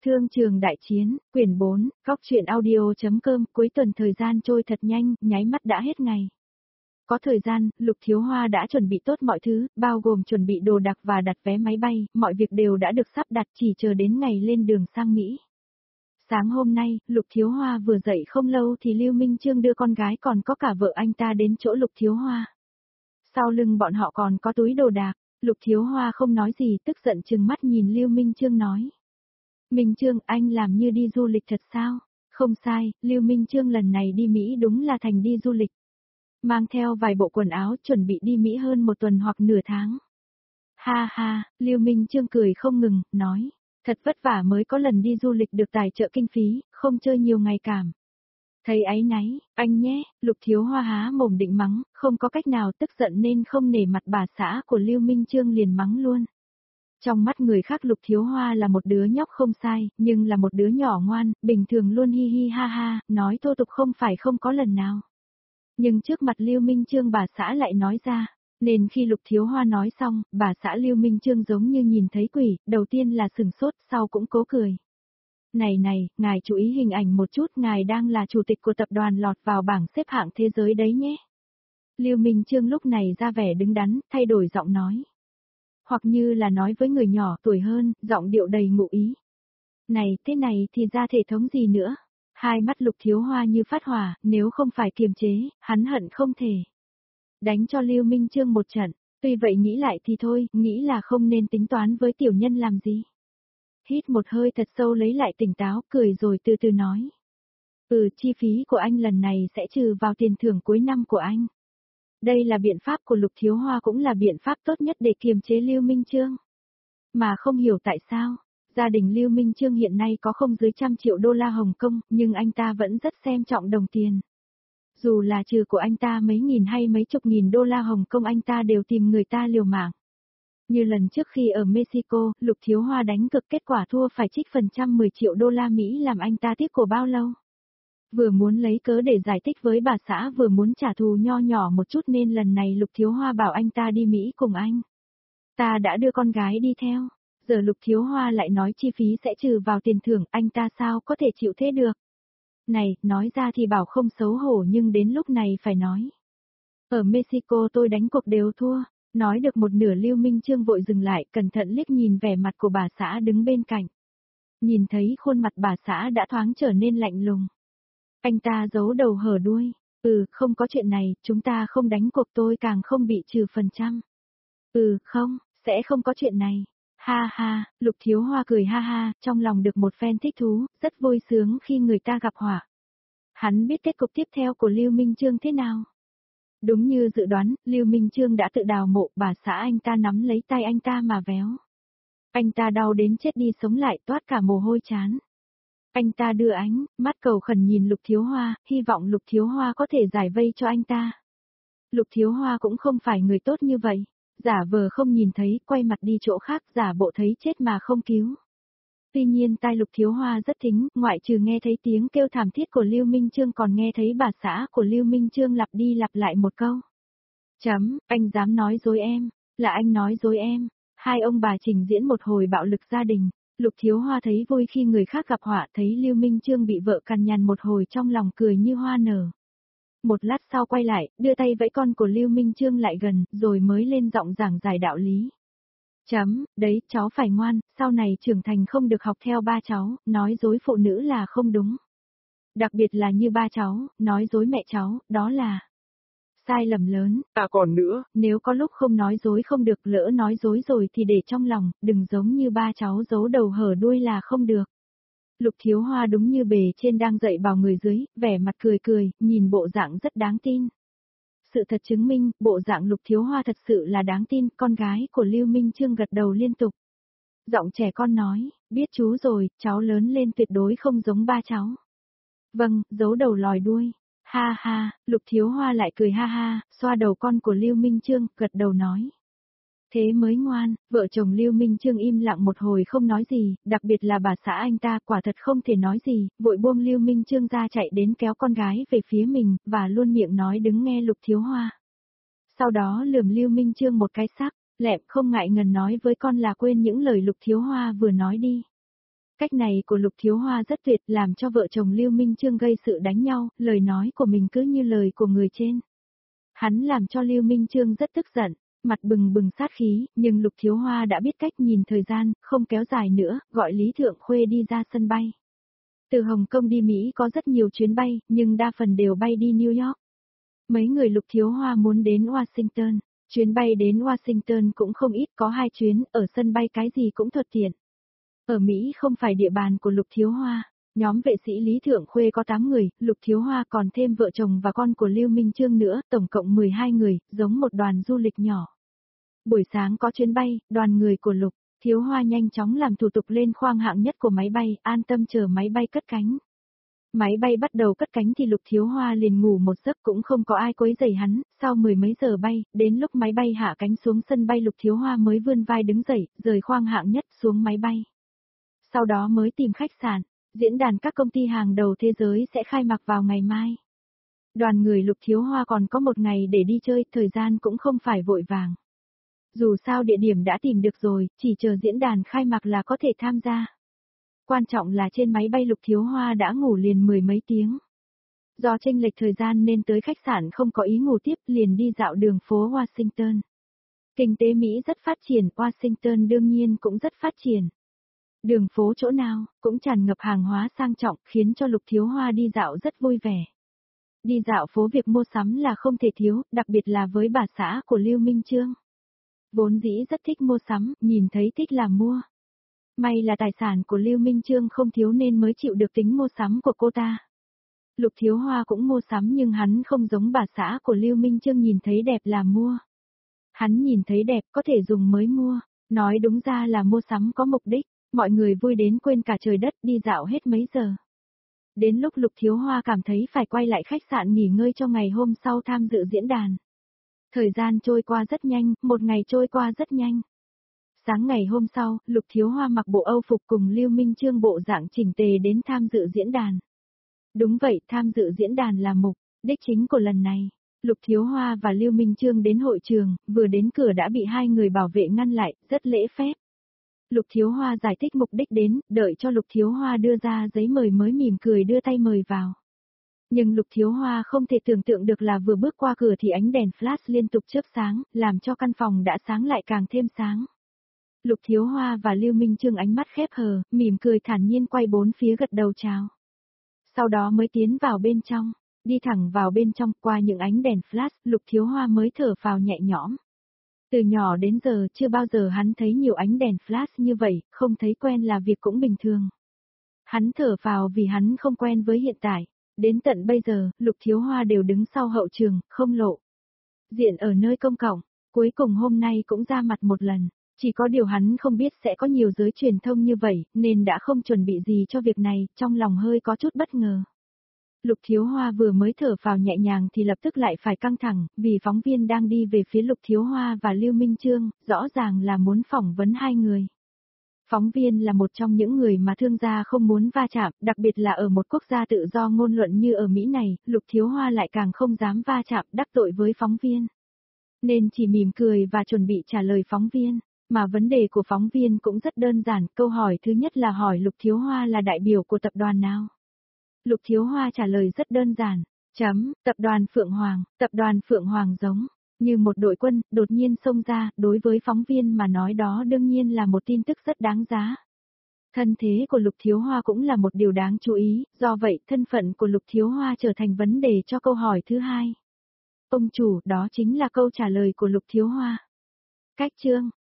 Thương trường đại chiến, quyển 4, góc truyện audio.com, cuối tuần thời gian trôi thật nhanh, nháy mắt đã hết ngày. Có thời gian, Lục Thiếu Hoa đã chuẩn bị tốt mọi thứ, bao gồm chuẩn bị đồ đạc và đặt vé máy bay, mọi việc đều đã được sắp đặt chỉ chờ đến ngày lên đường sang Mỹ. Sáng hôm nay, Lục Thiếu Hoa vừa dậy không lâu thì Lưu Minh Chương đưa con gái còn có cả vợ anh ta đến chỗ Lục Thiếu Hoa. Sau lưng bọn họ còn có túi đồ đạc, Lục Thiếu Hoa không nói gì, tức giận trừng mắt nhìn Lưu Minh Chương nói. Minh Chương, anh làm như đi du lịch thật sao? Không sai, Lưu Minh Chương lần này đi Mỹ đúng là thành đi du lịch. Mang theo vài bộ quần áo chuẩn bị đi Mỹ hơn một tuần hoặc nửa tháng. Ha ha, Lưu Minh Chương cười không ngừng, nói. Thật vất vả mới có lần đi du lịch được tài trợ kinh phí, không chơi nhiều ngày cảm. Thấy áy náy, anh nhé, Lục Thiếu Hoa há mồm định mắng, không có cách nào tức giận nên không nể mặt bà xã của Lưu Minh Chương liền mắng luôn. Trong mắt người khác Lục Thiếu Hoa là một đứa nhóc không sai, nhưng là một đứa nhỏ ngoan, bình thường luôn hi hi ha ha, nói thô tục không phải không có lần nào. Nhưng trước mặt Lưu Minh Chương bà xã lại nói ra, nên khi Lục Thiếu Hoa nói xong, bà xã Lưu Minh Chương giống như nhìn thấy quỷ, đầu tiên là sừng sốt, sau cũng cố cười. Này, ngài chú ý hình ảnh một chút, ngài đang là chủ tịch của tập đoàn lọt vào bảng xếp hạng thế giới đấy nhé. Lưu Minh Chương lúc này ra vẻ đứng đắn, thay đổi giọng nói. Hoặc như là nói với người nhỏ tuổi hơn, giọng điệu đầy ngụ ý. Này, thế này thì ra thể thống gì nữa? Hai mắt Lục Thiếu Hoa như phát hỏa, nếu không phải kiềm chế, hắn hận không thể. Đánh cho Lưu Minh Chương một trận, tuy vậy nghĩ lại thì thôi, nghĩ là không nên tính toán với tiểu nhân làm gì. Hít một hơi thật sâu lấy lại tỉnh táo, cười rồi từ từ nói. Chi phí của anh lần này sẽ trừ vào tiền thưởng cuối năm của anh. Đây là biện pháp của Lục Thiếu Hoa cũng là biện pháp tốt nhất để kiềm chế Lưu Minh Chương. Mà không hiểu tại sao, gia đình Lưu Minh Chương hiện nay có không dưới 100 triệu đô la Hồng Kông, nhưng anh ta vẫn rất xem trọng đồng tiền. Dù là trừ của anh ta mấy nghìn hay mấy chục nghìn đô la Hồng Kông anh ta đều tìm người ta liều mạng. Như lần trước khi ở Mexico, Lục Thiếu Hoa đánh cực kết quả thua phải trích phần trăm 10 triệu đô la Mỹ làm anh ta tiếc của bao lâu. Vừa muốn lấy cớ để giải thích với bà xã vừa muốn trả thù nho nhỏ một chút nên lần này Lục Thiếu Hoa bảo anh ta đi Mỹ cùng anh. Ta đã đưa con gái đi theo, giờ Lục Thiếu Hoa lại nói chi phí sẽ trừ vào tiền thưởng, anh ta sao có thể chịu thế được. Này, nói ra thì bảo không xấu hổ nhưng đến lúc này phải nói. Ở Mexico tôi đánh cuộc đều thua, nói được một nửa Lưu Minh Chương vội dừng lại cẩn thận liếc nhìn vẻ mặt của bà xã đứng bên cạnh. Nhìn thấy khuôn mặt bà xã đã thoáng trở nên lạnh lùng. Anh ta giấu đầu hở đuôi, không có chuyện này, chúng ta không đánh cuộc tôi càng không bị trừ phần trăm. Không, sẽ không có chuyện này. Ha ha, Lục Thiếu Hoa cười ha ha, trong lòng được một phen thích thú, rất vui sướng khi người ta gặp họa. Hắn biết kết cục tiếp theo của Lưu Minh Chương thế nào. Đúng như dự đoán, Lưu Minh Chương đã tự đào mộ, bà xã anh ta nắm lấy tay anh ta mà véo. Anh ta đau đến chết đi sống lại toát cả mồ hôi chán. Anh ta đưa ánh mắt cầu khẩn nhìn Lục Thiếu Hoa, hy vọng Lục Thiếu Hoa có thể giải vây cho anh ta. Lục Thiếu Hoa cũng không phải người tốt như vậy, giả vờ không nhìn thấy, quay mặt đi chỗ khác, giả bộ thấy chết mà không cứu. Tuy nhiên tai Lục Thiếu Hoa rất thính, ngoại trừ nghe thấy tiếng kêu thảm thiết của Lưu Minh Chương còn nghe thấy bà xã của Lưu Minh Chương lặp đi lặp lại một câu. Anh dám nói dối em, là anh nói dối em. Hai ông bà trình diễn một hồi bạo lực gia đình. Lục Thiếu Hoa thấy vui khi người khác gặp họa, thấy Lưu Minh Chương bị vợ cằn nhằn một hồi trong lòng cười như hoa nở. Một lát sau quay lại, đưa tay vẫy con của Lưu Minh Chương lại gần, rồi mới lên giọng giảng giải đạo lý. Đấy, cháu phải ngoan, sau này trưởng thành không được học theo ba cháu, nói dối phụ nữ là không đúng. Đặc biệt là như ba cháu, nói dối mẹ cháu, đó là sai lầm lớn. Còn nữa, nếu có lúc không nói dối không được, lỡ nói dối rồi thì để trong lòng, đừng giống như ba cháu giấu đầu hở đuôi là không được. Lục Thiếu Hoa đúng như bề trên đang dạy bảo người dưới, vẻ mặt cười cười, nhìn bộ dạng rất đáng tin. Sự thật chứng minh, bộ dạng Lục Thiếu Hoa thật sự là đáng tin, con gái của Lưu Minh Chương gật đầu liên tục. Giọng trẻ con nói, biết chú rồi, cháu lớn lên tuyệt đối không giống ba cháu. Vâng, giấu đầu lòi đuôi. Ha ha, Lục Thiếu Hoa lại cười ha ha, xoa đầu con của Lưu Minh Chương, gật đầu nói. Thế mới ngoan, vợ chồng Lưu Minh Chương im lặng một hồi không nói gì, đặc biệt là bà xã anh ta quả thật không thể nói gì, vội buông Lưu Minh Chương ra chạy đến kéo con gái về phía mình, và luôn miệng nói đứng nghe Lục Thiếu Hoa. Sau đó lườm Lưu Minh Chương một cái sắc, lẹm không ngại ngần nói với con là quên những lời Lục Thiếu Hoa vừa nói đi. Cách này của Lục Thiếu Hoa rất tuyệt, làm cho vợ chồng Lưu Minh Chương gây sự đánh nhau, lời nói của mình cứ như lời của người trên. Hắn làm cho Lưu Minh Chương rất tức giận, mặt bừng bừng sát khí, nhưng Lục Thiếu Hoa đã biết cách nhìn thời gian, không kéo dài nữa, gọi Lý Thượng Khuê đi ra sân bay. Từ Hồng Kông đi Mỹ có rất nhiều chuyến bay, nhưng đa phần đều bay đi New York. Mấy người Lục Thiếu Hoa muốn đến Washington, chuyến bay đến Washington cũng không ít, có 2 chuyến, ở sân bay cái gì cũng thuận tiện. Ở Mỹ không phải địa bàn của Lục Thiếu Hoa, nhóm vệ sĩ Lý Thượng Khuê có 8 người, Lục Thiếu Hoa còn thêm vợ chồng và con của Lưu Minh Chương nữa, tổng cộng 12 người, giống một đoàn du lịch nhỏ. Buổi sáng có chuyến bay, đoàn người của Lục Thiếu Hoa nhanh chóng làm thủ tục lên khoang hạng nhất của máy bay, an tâm chờ máy bay cất cánh. Máy bay bắt đầu cất cánh thì Lục Thiếu Hoa liền ngủ một giấc, cũng không có ai quấy rầy hắn, sau 10 mấy giờ bay, đến lúc máy bay hạ cánh xuống sân bay Lục Thiếu Hoa mới vươn vai đứng dậy, rời khoang hạng nhất xuống máy bay. Sau đó mới tìm khách sạn, diễn đàn các công ty hàng đầu thế giới sẽ khai mạc vào ngày mai. Đoàn người Lục Thiếu Hoa còn có 1 ngày để đi chơi, thời gian cũng không phải vội vàng. Dù sao địa điểm đã tìm được rồi, chỉ chờ diễn đàn khai mạc là có thể tham gia. Quan trọng là trên máy bay Lục Thiếu Hoa đã ngủ liền 10 mấy tiếng. Do chênh lệch thời gian nên tới khách sạn không có ý ngủ tiếp, liền đi dạo đường phố Washington. Kinh tế Mỹ rất phát triển, Washington đương nhiên cũng rất phát triển. Đường phố chỗ nào cũng tràn ngập hàng hóa sang trọng, khiến cho Lục Thiếu Hoa đi dạo rất vui vẻ. Đi dạo phố việc mua sắm là không thể thiếu, đặc biệt là với bà xã của Lưu Minh Chương. Vốn dĩ rất thích mua sắm, nhìn thấy thích là mua. May là tài sản của Lưu Minh Chương không thiếu nên mới chịu được tính mua sắm của cô ta. Lục Thiếu Hoa cũng mua sắm nhưng hắn không giống bà xã của Lưu Minh Chương nhìn thấy đẹp là mua. Hắn nhìn thấy đẹp có thể dùng mới mua, nói đúng ra là mua sắm có mục đích, mọi người vui đến quên cả trời đất, đi dạo hết mấy giờ. Đến lúc Lục Thiếu Hoa cảm thấy phải quay lại khách sạn nghỉ ngơi cho ngày hôm sau tham dự diễn đàn. Thời gian trôi qua rất nhanh, một ngày trôi qua rất nhanh. Sáng ngày hôm sau, Lục Thiếu Hoa mặc bộ Âu phục cùng Lưu Minh Chương bộ dạng chỉnh tề đến tham dự diễn đàn. Đúng vậy, tham dự diễn đàn là mục đích chính của lần này. Lục Thiếu Hoa và Lưu Minh Chương đến hội trường, vừa đến cửa đã bị 2 người bảo vệ ngăn lại, rất lễ phép. Lục Thiếu Hoa giải thích mục đích đến, đợi cho Lục Thiếu Hoa đưa ra giấy mời mới mỉm cười đưa tay mời vào. Nhưng Lục Thiếu Hoa không thể tưởng tượng được là vừa bước qua cửa thì ánh đèn flash liên tục chớp sáng, làm cho căn phòng đã sáng lại càng thêm sáng. Lục Thiếu Hoa và Lưu Minh Chương ánh mắt khép hờ, mỉm cười thản nhiên quay 4 phía gật đầu chào. Sau đó mới tiến vào bên trong, đi thẳng vào bên trong, qua những ánh đèn flash, Lục Thiếu Hoa mới thở phào nhẹ nhõm. Từ nhỏ đến giờ chưa bao giờ hắn thấy nhiều ánh đèn flash như vậy, không thấy quen là việc cũng bình thường. Hắn thở phào vì hắn không quen với hiện tại. Đến tận bây giờ, Lục Thiếu Hoa đều đứng sau hậu trường, không lộ diện ở nơi công cộng. Cuối cùng hôm nay cũng ra mặt một lần. Chỉ có điều hắn không biết sẽ có nhiều giới truyền thông như vậy, nên đã không chuẩn bị gì cho việc này, trong lòng hơi có chút bất ngờ. Lục Thiếu Hoa vừa mới thở vào nhẹ nhàng thì lập tức lại phải căng thẳng, vì phóng viên đang đi về phía Lục Thiếu Hoa và Lưu Minh Chương, rõ ràng là muốn phỏng vấn 2 người. Phóng viên là một trong những người mà thương gia không muốn va chạm, đặc biệt là ở một quốc gia tự do ngôn luận như ở Mỹ này, Lục Thiếu Hoa lại càng không dám va chạm đắc tội với phóng viên. Nên chỉ mỉm cười và chuẩn bị trả lời phóng viên. Mà vấn đề của phóng viên cũng rất đơn giản, câu hỏi thứ nhất là hỏi Lục Thiếu Hoa là đại biểu của tập đoàn nào. Lục Thiếu Hoa trả lời rất đơn giản, tập đoàn Phượng Hoàng giống như một đội quân, đột nhiên xông ra, đối với phóng viên mà nói đó đương nhiên là một tin tức rất đáng giá. Thân thế của Lục Thiếu Hoa cũng là một điều đáng chú ý, do vậy thân phận của Lục Thiếu Hoa trở thành vấn đề cho câu hỏi thứ 2. Ông chủ, đó chính là câu trả lời của Lục Thiếu Hoa. Cách chương